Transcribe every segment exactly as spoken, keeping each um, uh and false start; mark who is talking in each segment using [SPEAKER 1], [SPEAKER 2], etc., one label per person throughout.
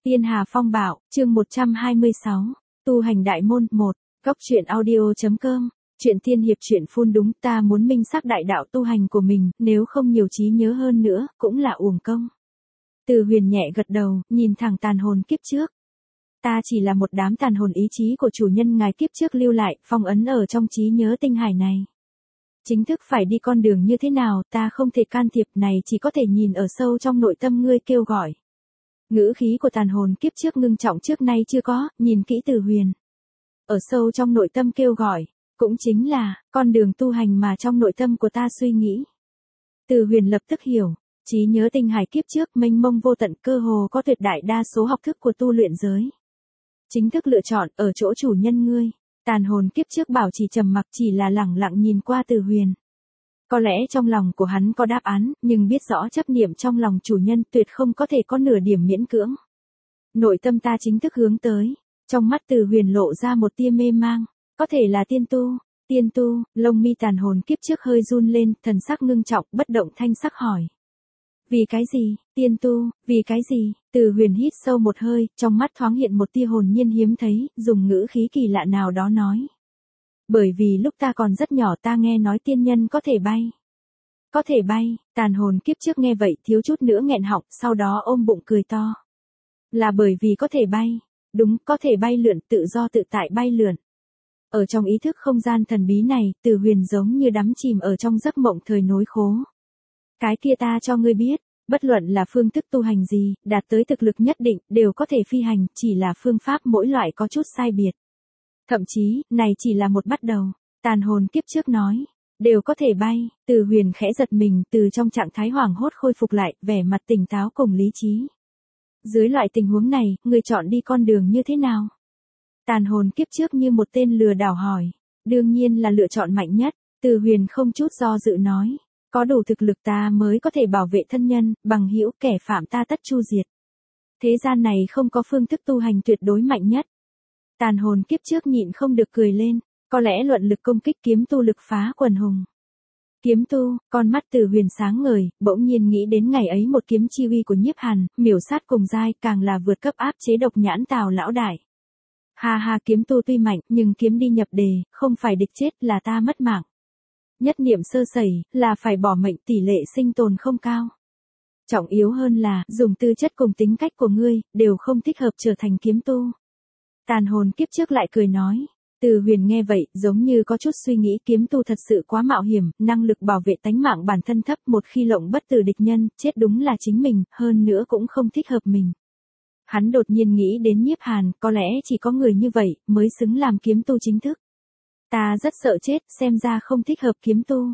[SPEAKER 1] Tiên Hà Phong Bảo, chương một trăm hai mươi sáu, Tu hành đại môn, một, Góc truyện audio.com, chuyện tiên hiệp truyện phun đúng ta muốn minh xác đại đạo tu hành của mình, nếu không nhiều trí nhớ hơn nữa, cũng là uổng công. Từ Huyền nhẹ gật đầu, nhìn thẳng tàn hồn kiếp trước. Ta chỉ là một đám tàn hồn ý chí của chủ nhân ngài kiếp trước lưu lại, phong ấn ở trong trí nhớ tinh hải này. Chính thức phải đi con đường như thế nào, ta không thể can thiệp, này chỉ có thể nhìn ở sâu trong nội tâm ngươi kêu gọi. Ngữ khí của tàn hồn kiếp trước ngưng trọng trước nay chưa có, nhìn kỹ Từ Huyền. Ở sâu trong nội tâm kêu gọi, cũng chính là, con đường tu hành mà trong nội tâm của ta suy nghĩ. Từ Huyền lập tức hiểu, trí nhớ tinh hải kiếp trước mênh mông vô tận cơ hồ có tuyệt đại đa số học thức của tu luyện giới. Chính thức lựa chọn ở chỗ chủ nhân ngươi, tàn hồn kiếp trước bảo chỉ trầm mặc chỉ là lẳng lặng nhìn qua Từ Huyền. Có lẽ trong lòng của hắn có đáp án, nhưng biết rõ chấp niệm trong lòng chủ nhân tuyệt không có thể có nửa điểm miễn cưỡng. Nội tâm ta chính thức hướng tới, trong mắt Từ Huyền lộ ra một tia mê mang, có thể là tiên tu, tiên tu, lông mi tàn hồn kiếp trước hơi run lên, thần sắc ngưng trọng, bất động thanh sắc hỏi. Vì cái gì, tiên tu, vì cái gì, Từ Huyền hít sâu một hơi, trong mắt thoáng hiện một tia hồn nhiên hiếm thấy, dùng ngữ khí kỳ lạ nào đó nói. Bởi vì lúc ta còn rất nhỏ ta nghe nói tiên nhân có thể bay. Có thể bay, tàn hồn kiếp trước nghe vậy thiếu chút nữa nghẹn họng, sau đó ôm bụng cười to. Là bởi vì có thể bay, đúng, có thể bay lượn, tự do tự tại bay lượn. Ở trong ý thức không gian thần bí này, Từ Huyền giống như đắm chìm ở trong giấc mộng thời nối khố. Cái kia ta cho ngươi biết, bất luận là phương thức tu hành gì, đạt tới thực lực nhất định, đều có thể phi hành, chỉ là phương pháp mỗi loại có chút sai biệt. Thậm chí, này chỉ là một bắt đầu, tàn hồn kiếp trước nói, đều có thể bay, Từ Huyền khẽ giật mình từ trong trạng thái hoảng hốt khôi phục lại, vẻ mặt tỉnh táo cùng lý trí. Dưới loại tình huống này, ngươi chọn đi con đường như thế nào? Tàn hồn kiếp trước như một tên lừa đảo hỏi, đương nhiên là lựa chọn mạnh nhất, Từ Huyền không chút do dự nói, có đủ thực lực ta mới có thể bảo vệ thân nhân, bằng hữu kẻ phạm ta tất chu diệt. Thế gian này không có phương thức tu hành tuyệt đối mạnh nhất. Tàn hồn kiếp trước nhịn không được cười lên, có lẽ luận lực công kích kiếm tu lực phá quần hùng. Kiếm tu, con mắt Từ Huyền sáng ngời, bỗng nhiên nghĩ đến ngày ấy một kiếm chi uy của Nhiếp Hàn, miểu sát cùng giai, càng là vượt cấp áp chế độc nhãn Tào lão đại. Ha ha, kiếm tu tuy mạnh, nhưng kiếm đi nhập đề, không phải địch chết là ta mất mạng. Nhất niệm sơ sẩy, là phải bỏ mệnh, tỷ lệ sinh tồn không cao. Trọng yếu hơn là, dùng tư chất cùng tính cách của ngươi, đều không thích hợp trở thành kiếm tu. Tàn hồn kiếp trước lại cười nói. Từ Huyền nghe vậy, giống như có chút suy nghĩ, kiếm tu thật sự quá mạo hiểm, năng lực bảo vệ tánh mạng bản thân thấp, một khi lộng bất tử địch nhân, chết đúng là chính mình, hơn nữa cũng không thích hợp mình. Hắn đột nhiên nghĩ đến Nhiếp Hàn, có lẽ chỉ có người như vậy, mới xứng làm kiếm tu chính thức. Ta rất sợ chết, xem ra không thích hợp kiếm tu.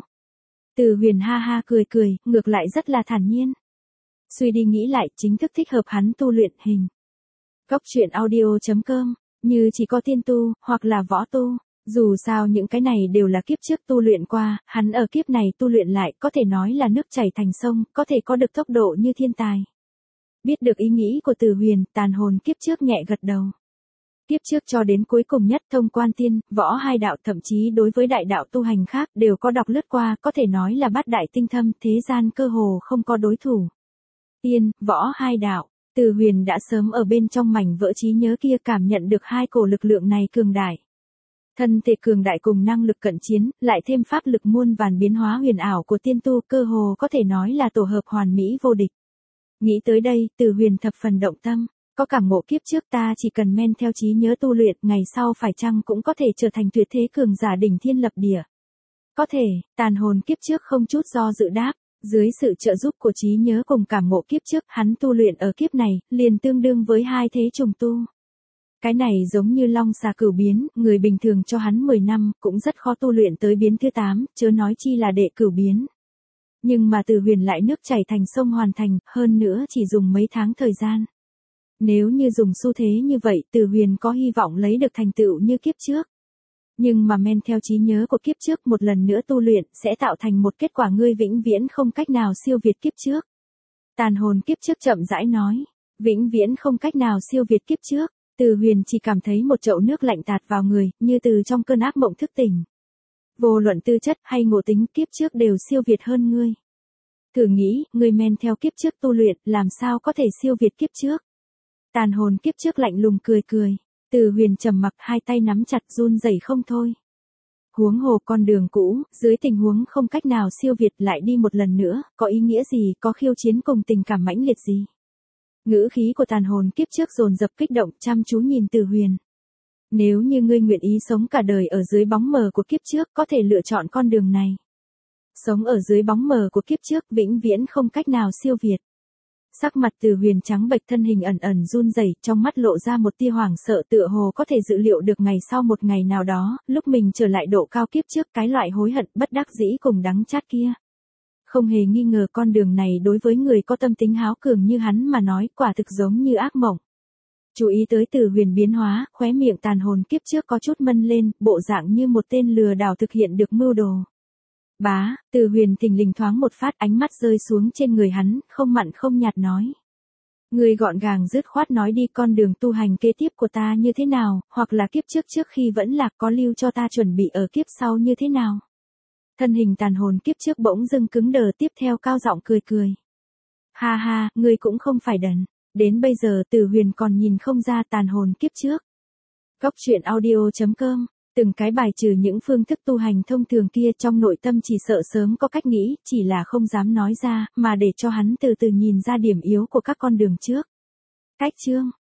[SPEAKER 1] Từ Huyền ha ha cười cười, ngược lại rất là thản nhiên. Suy đi nghĩ lại, chính thức thích hợp hắn tu luyện hình. Góc truyện audio.com, như chỉ có tiên tu, hoặc là võ tu. Dù sao những cái này đều là kiếp trước tu luyện qua, hắn ở kiếp này tu luyện lại, có thể nói là nước chảy thành sông, có thể có được tốc độ như thiên tài. Biết được ý nghĩ của Từ Huyền, tàn hồn kiếp trước nhẹ gật đầu. Kiếp trước cho đến cuối cùng nhất thông quan tiên, võ hai đạo, thậm chí đối với đại đạo tu hành khác đều có đọc lướt qua, có thể nói là bát đại tinh thâm, thế gian cơ hồ không có đối thủ. Tiên, võ hai đạo, Từ Huyền đã sớm ở bên trong mảnh vỡ trí nhớ kia cảm nhận được hai cổ lực lượng này cường đại. Thân thể cường đại cùng năng lực cận chiến, lại thêm pháp lực muôn vàn biến hóa huyền ảo của tiên tu, cơ hồ có thể nói là tổ hợp hoàn mỹ vô địch. Nghĩ tới đây, Từ Huyền thập phần động tâm. Có cảm ngộ kiếp trước ta chỉ cần men theo trí nhớ tu luyện, ngày sau phải chăng cũng có thể trở thành tuyệt thế cường giả đỉnh thiên lập địa. Có thể, tàn hồn kiếp trước không chút do dự đáp, dưới sự trợ giúp của trí nhớ cùng cảm ngộ kiếp trước, hắn tu luyện ở kiếp này, liền tương đương với hai thế trùng tu. Cái này giống như long xà cửu biến, người bình thường cho hắn mười năm, cũng rất khó tu luyện tới biến thứ tám, chớ nói chi là đệ cửu biến. Nhưng mà Từ Huyền lại nước chảy thành sông hoàn thành, hơn nữa chỉ dùng mấy tháng thời gian. Nếu như dùng xu thế như vậy, Từ Huyền có hy vọng lấy được thành tựu như kiếp trước. Nhưng mà men theo trí nhớ của kiếp trước một lần nữa tu luyện, sẽ tạo thành một kết quả ngươi vĩnh viễn không cách nào siêu việt kiếp trước. Tàn hồn kiếp trước chậm rãi nói, vĩnh viễn không cách nào siêu việt kiếp trước. Từ Huyền chỉ cảm thấy một chậu nước lạnh tạt vào người, như từ trong cơn ác mộng thức tỉnh. Vô luận tư chất hay ngộ tính, kiếp trước đều siêu việt hơn ngươi. Thử nghĩ, ngươi men theo kiếp trước tu luyện, làm sao có thể siêu việt kiếp trước? Tàn hồn kiếp trước lạnh lùng cười cười. Từ Huyền trầm mặc, hai tay nắm chặt run rẩy không thôi. Huống hồ con đường cũ, dưới tình huống không cách nào siêu việt lại đi một lần nữa, có ý nghĩa gì, có khiêu chiến cùng tình cảm mãnh liệt gì. Ngữ khí của tàn hồn kiếp trước dồn dập kích động, chăm chú nhìn Từ Huyền. Nếu như ngươi nguyện ý sống cả đời ở dưới bóng mờ của kiếp trước, có thể lựa chọn con đường này. Sống ở dưới bóng mờ của kiếp trước, vĩnh viễn không cách nào siêu việt. Sắc mặt Từ Huyền trắng bệch, thân hình ẩn ẩn run rẩy, trong mắt lộ ra một tia hoảng sợ, tựa hồ có thể dự liệu được ngày sau một ngày nào đó, lúc mình trở lại độ cao kiếp trước, cái loại hối hận bất đắc dĩ cùng đắng chát kia. Không hề nghi ngờ con đường này đối với người có tâm tính háo cường như hắn mà nói, quả thực giống như ác mộng. Chú ý tới Từ Huyền biến hóa, khóe miệng tàn hồn kiếp trước có chút mân lên, bộ dạng như một tên lừa đảo thực hiện được mưu đồ. Bá, Từ Huyền thình lình thoáng một phát, ánh mắt rơi xuống trên người hắn, không mặn không nhạt nói. Người gọn gàng dứt khoát nói đi, con đường tu hành kế tiếp của ta như thế nào, hoặc là kiếp trước trước khi vẫn lạc có lưu cho ta chuẩn bị ở kiếp sau như thế nào. Thân hình tàn hồn kiếp trước bỗng dưng cứng đờ, tiếp theo cao giọng cười cười. Ha ha, ngươi cũng không phải đần. Đến bây giờ Từ Huyền còn nhìn không ra tàn hồn kiếp trước. Góc truyện audio chấm com. Từng cái bài trừ những phương thức tu hành thông thường kia, trong nội tâm chỉ sợ sớm có cách nghĩ, chỉ là không dám nói ra, mà để cho hắn từ từ nhìn ra điểm yếu của các con đường trước. Cách chương.